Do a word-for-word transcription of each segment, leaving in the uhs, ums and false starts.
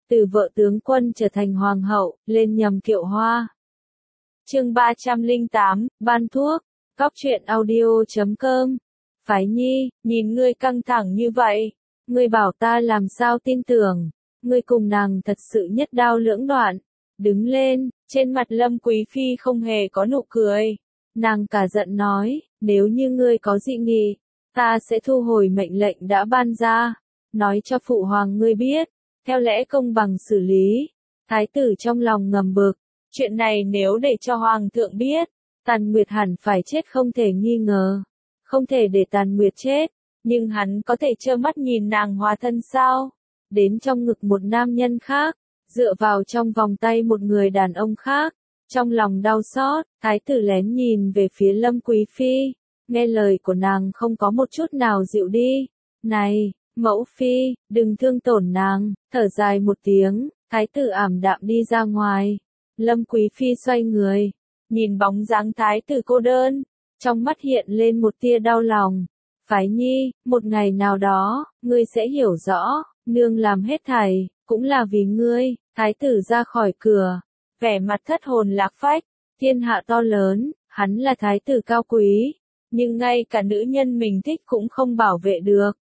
từ vợ tướng quân trở thành hoàng hậu, lên nhầm kiệu hoa. Chương ba trăm lẻ tám, ban thuốc, Cóc truyện audio chấm com. Phái Nhi, nhìn ngươi căng thẳng như vậy, ngươi bảo ta làm sao tin tưởng, ngươi cùng nàng thật sự nhất đao lưỡng đoạn. Đứng lên, trên mặt Lâm Quý Phi không hề có nụ cười. Nàng cả giận nói, nếu như ngươi có dị nghị, ta sẽ thu hồi mệnh lệnh đã ban ra, nói cho phụ hoàng ngươi biết, theo lẽ công bằng xử lý. Thái tử trong lòng ngầm bực, chuyện này nếu để cho hoàng thượng biết, Tàn Nguyệt hẳn phải chết không thể nghi ngờ. Không thể để Tàn Nguyệt chết, nhưng hắn có thể trơ mắt nhìn nàng hóa thân sao? Đến trong ngực một nam nhân khác, dựa vào trong vòng tay một người đàn ông khác. Trong lòng đau xót, thái tử lén nhìn về phía Lâm Quý Phi, nghe lời của nàng không có một chút nào dịu đi. Này, mẫu phi, đừng thương tổn nàng. Thở dài một tiếng, thái tử ảm đạm đi ra ngoài. Lâm Quý Phi xoay người, nhìn bóng dáng thái tử cô đơn, trong mắt hiện lên một tia đau lòng. Phái Nhi, một ngày nào đó, ngươi sẽ hiểu rõ, nương làm hết thảy, cũng là vì ngươi. Thái tử ra khỏi cửa, vẻ mặt thất hồn lạc phách. Thiên hạ to lớn, hắn là thái tử cao quý, nhưng ngay cả nữ nhân mình thích cũng không bảo vệ được.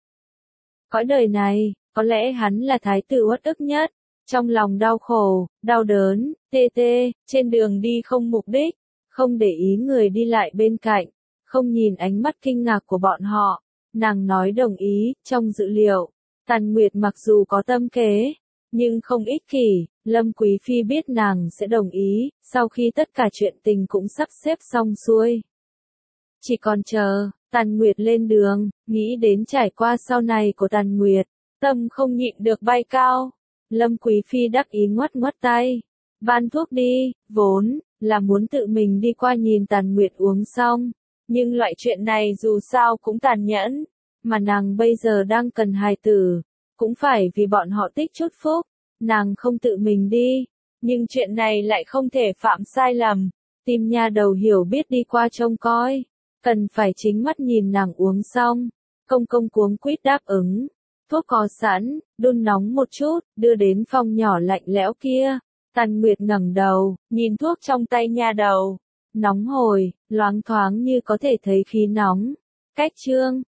Cõi đời này, có lẽ hắn là thái tử uất ức nhất. Trong lòng đau khổ, đau đớn, tê tê, trên đường đi không mục đích, không để ý người đi lại bên cạnh, không nhìn ánh mắt kinh ngạc của bọn họ. Nàng nói đồng ý, trong dự liệu, Tàn Nguyệt mặc dù có tâm kế, nhưng không ích kỷ. Lâm Quý Phi biết nàng sẽ đồng ý, sau khi tất cả chuyện tình cũng sắp xếp xong xuôi. Chỉ còn chờ, Tàn Nguyệt lên đường, nghĩ đến trải qua sau này của Tàn Nguyệt, tâm không nhịn được bay cao. Lâm Quý Phi đắc ý ngoắt ngoắt tay, ban thuốc đi, vốn là muốn tự mình đi qua nhìn Tàn Nguyệt uống xong, nhưng loại chuyện này dù sao cũng tàn nhẫn, mà nàng bây giờ đang cần hài tử, cũng phải vì bọn họ tích chút phúc. Nàng không tự mình đi, nhưng chuyện này lại không thể phạm sai lầm. Tim nha đầu hiểu biết đi qua trông coi, cần phải chính mắt nhìn nàng uống xong. Công công cuống quýt đáp ứng, thuốc có sẵn, đun nóng một chút, đưa đến phòng nhỏ lạnh lẽo kia. Tàn Nguyệt ngẩng đầu, nhìn thuốc trong tay nha đầu, nóng hổi, loáng thoáng như có thể thấy khí nóng. Cách chương